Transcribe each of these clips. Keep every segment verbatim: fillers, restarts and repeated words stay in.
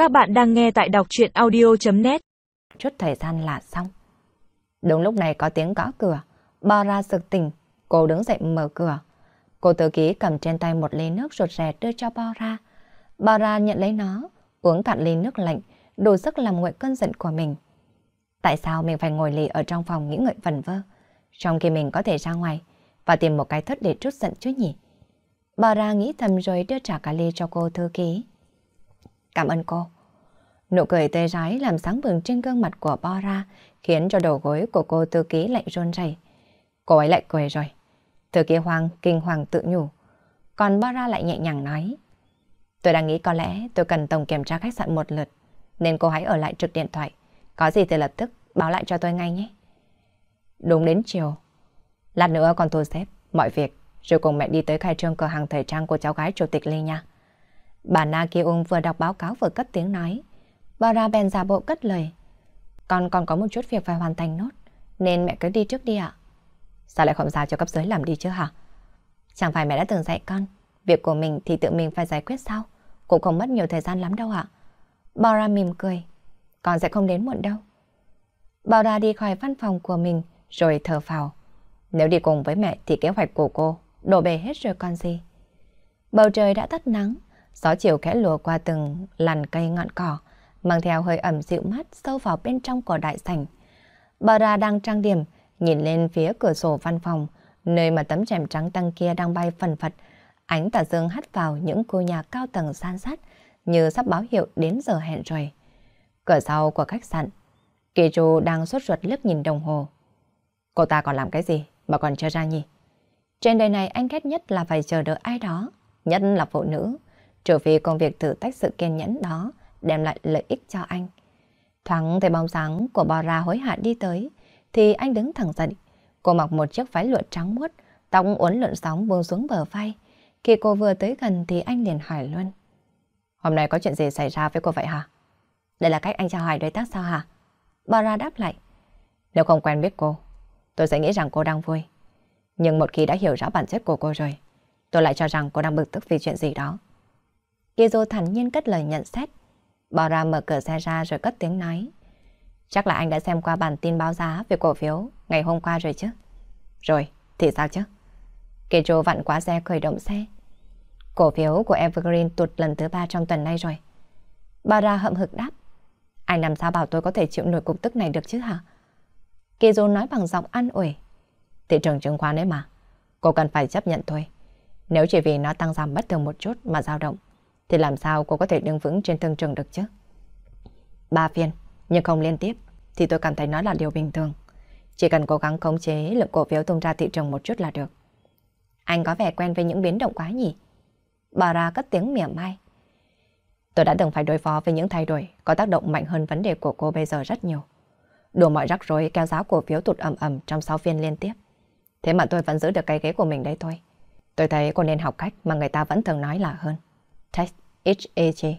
Các bạn đang nghe tại đọc truyện audio chấm net. Chút thời gian là xong. Đúng lúc này có tiếng gõ cửa. Bora sực tỉnh, cô đứng dậy mở cửa. Cô thư ký cầm trên tay một ly nước rụt rè đưa cho Bora. Bora nhận lấy nó, uống cạn ly nước lạnh, đủ sức làm nguội cơn giận của mình. Tại sao mình phải ngồi lì ở trong phòng nghĩ ngợi vẩn vơ, trong khi mình có thể ra ngoài và tìm một cái thất để trút giận chứ nhỉ? Bora nghĩ thầm rồi đưa trả cả ly cho cô thư ký. Cảm ơn cô. Nụ cười tươi rói làm sáng bừng trên gương mặt của Bora, khiến cho đầu gối của cô thư ký lạnh run rẩy. Cô ấy lại cười rồi. Thư ký Hoàng kinh hoàng tự nhủ. Còn Bora lại nhẹ nhàng nói. Tôi đang nghĩ có lẽ tôi cần tổng kiểm tra khách sạn một lượt, nên cô hãy ở lại trực điện thoại. Có gì thì lập tức báo lại cho tôi ngay nhé. Đúng đến chiều. Lát nữa con thu xếp mọi việc, rồi cùng mẹ đi tới khai trương cửa hàng thời trang của cháu gái chủ tịch Ly nha. Bà Na Ki Ung vừa đọc báo cáo vừa cất tiếng nói. Bora bèn giả bộ cất lời. Con còn có một chút việc phải hoàn thành nốt, nên mẹ cứ đi trước đi ạ. Sao lại không giao cho cấp dưới làm đi chứ hả? Chẳng phải mẹ đã từng dạy con, việc của mình thì tự mình phải giải quyết sao? Cũng không mất nhiều thời gian lắm đâu ạ. Bora mỉm cười. Con sẽ không đến muộn đâu. Bora đi khỏi văn phòng của mình rồi thở phào. Nếu đi cùng với mẹ thì kế hoạch của cô đổ bể hết rồi còn gì. Bầu trời đã tắt nắng, gió chiều khẽ lùa qua từng làn cây ngọn cỏ, mang theo hơi ẩm dịu mát sâu vào bên trong của đại sảnh. Bora đang trang điểm, nhìn lên phía cửa sổ văn phòng, nơi mà tấm rèm trắng tăng kia đang bay phần phật. Ánh tà dương hắt vào những khu nhà cao tầng san sát, như sắp báo hiệu đến giờ hẹn rồi. Cửa sau của khách sạn, Kiju đang sốt ruột liếc nhìn đồng hồ. Cô ta còn làm cái gì mà còn chưa ra nhỉ? Trên đời này anh ghét nhất là phải chờ đợi ai đó, nhất là phụ nữ, trừ phi công việc thử thách sự kiên nhẫn đó đem lại lợi ích cho anh. Thoáng thấy bóng dáng của Bora hối hả đi tới, thì anh đứng thẳng dậy. Cô mặc một chiếc váy lụa trắng muốt, tóc uốn lượn sóng buông xuống bờ vai. Khi cô vừa tới gần thì anh liền hỏi luôn. Hôm nay có chuyện gì xảy ra với cô vậy hả? Đây là cách anh chào hỏi đối tác sao hả? Bora đáp lại. Nếu không quen biết cô, tôi sẽ nghĩ rằng cô đang vui. Nhưng một khi đã hiểu rõ bản chất của cô rồi, tôi lại cho rằng cô đang bực tức vì chuyện gì đó. Kizo thản nhiên cất lời nhận xét. Bora mở cửa xe ra rồi cất tiếng nói. Chắc là anh đã xem qua bản tin báo giá về cổ phiếu ngày hôm qua rồi chứ? Rồi, thì sao chứ? Kizo vặn khóa xe khởi động xe. Cổ phiếu của Evergreen tụt lần thứ ba trong tuần nay rồi. Bora hậm hực đáp. Anh làm sao bảo tôi có thể chịu nổi cục tức này được chứ hả? Kizo nói bằng giọng an ủi. Thị trường chứng khoán ấy mà, cô cần phải chấp nhận thôi. Nếu chỉ vì nó tăng giảm bất thường một chút mà dao động, thì làm sao cô có thể đứng vững trên thương trường được chứ? Ba phiên, nhưng không liên tiếp, thì tôi cảm thấy nó là điều bình thường. Chỉ cần cố gắng khống chế lượng cổ phiếu tung ra thị trường một chút là được. Anh có vẻ quen với những biến động quá nhỉ? Bora cất tiếng mỉa mai. Tôi đã từng phải đối phó với những thay đổi có tác động mạnh hơn vấn đề của cô bây giờ rất nhiều. Đủ mọi rắc rối kéo giá cổ phiếu tụt ầm ầm trong sáu phiên liên tiếp. Thế mà tôi vẫn giữ được cái ghế của mình đấy thôi. Tôi thấy cô nên học cách mà người ta vẫn thường nói là hơn. Take it easy.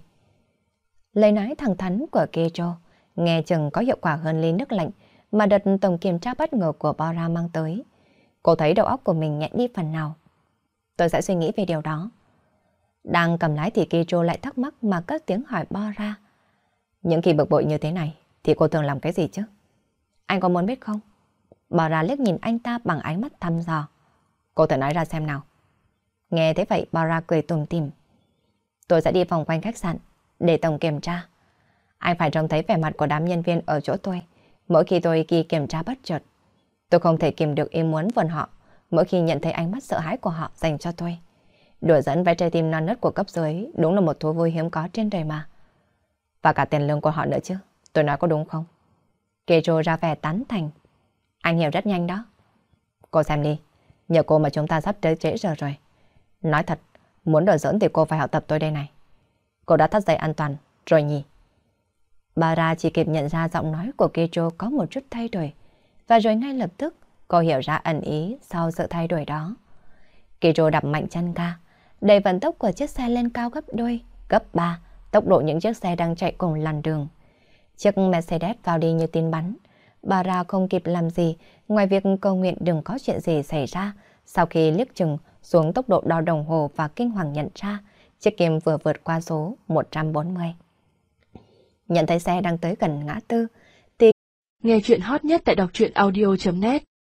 Lời nói thẳng thắn của Kejo nghe chừng có hiệu quả hơn ly nước lạnh mà đợt tổng kiểm tra bất ngờ của Bora mang tới. Cô thấy đầu óc của mình nhẹ đi phần nào. Tôi sẽ suy nghĩ về điều đó. Đang cầm lái thì Kejo lại thắc mắc mà cất tiếng hỏi Bora. Những khi bực bội như thế này thì cô thường làm cái gì chứ? Anh có muốn biết không? Bora liếc nhìn anh ta bằng ánh mắt thăm dò. Cô thử nói ra xem nào. Nghe thế vậy Bora cười tủm tỉm. Tôi sẽ đi vòng quanh khách sạn để tổng kiểm tra. Anh phải trông thấy vẻ mặt của đám nhân viên ở chỗ tôi mỗi khi tôi kỳ kiểm tra bất chợt. Tôi không thể kìm được ý muốn vần họ mỗi khi nhận thấy ánh mắt sợ hãi của họ dành cho tôi. Đùa dẫn với trái tim non nớt của cấp dưới đúng là một thú vui hiếm có trên đời mà. Và cả tiền lương của họ nữa chứ. Tôi nói có đúng không? Kejo ra vẻ tán thành. Anh hiểu rất nhanh đó. Cô xem đi. Nhờ cô mà chúng ta sắp tới trễ giờ rồi. Nói thật, muốn đùa giỡn thì cô phải học tập tôi đây này. Cô đã thắt dây an toàn rồi nhỉ? Bora chỉ kịp nhận ra giọng nói của Kejo có một chút thay đổi. Và rồi ngay lập tức cô hiểu ra ẩn ý sau sự thay đổi đó. Kejo đạp mạnh chân ga, đẩy vận tốc của chiếc xe lên cao gấp đôi, gấp ba tốc độ những chiếc xe đang chạy cùng làn đường. Chiếc Mercedes vào đi như tin bắn. Bora không kịp làm gì ngoài việc cầu nguyện đừng có chuyện gì xảy ra. Sau khi liếc chừng xuống tốc độ đo đồng hồ và kinh hoàng nhận ra chiếc kim vừa vượt qua số một trăm bốn mươi. nhận thấy xe đang tới gần ngã tư. Nghe chuyện hot nhất tại đọc truyện audio chấm net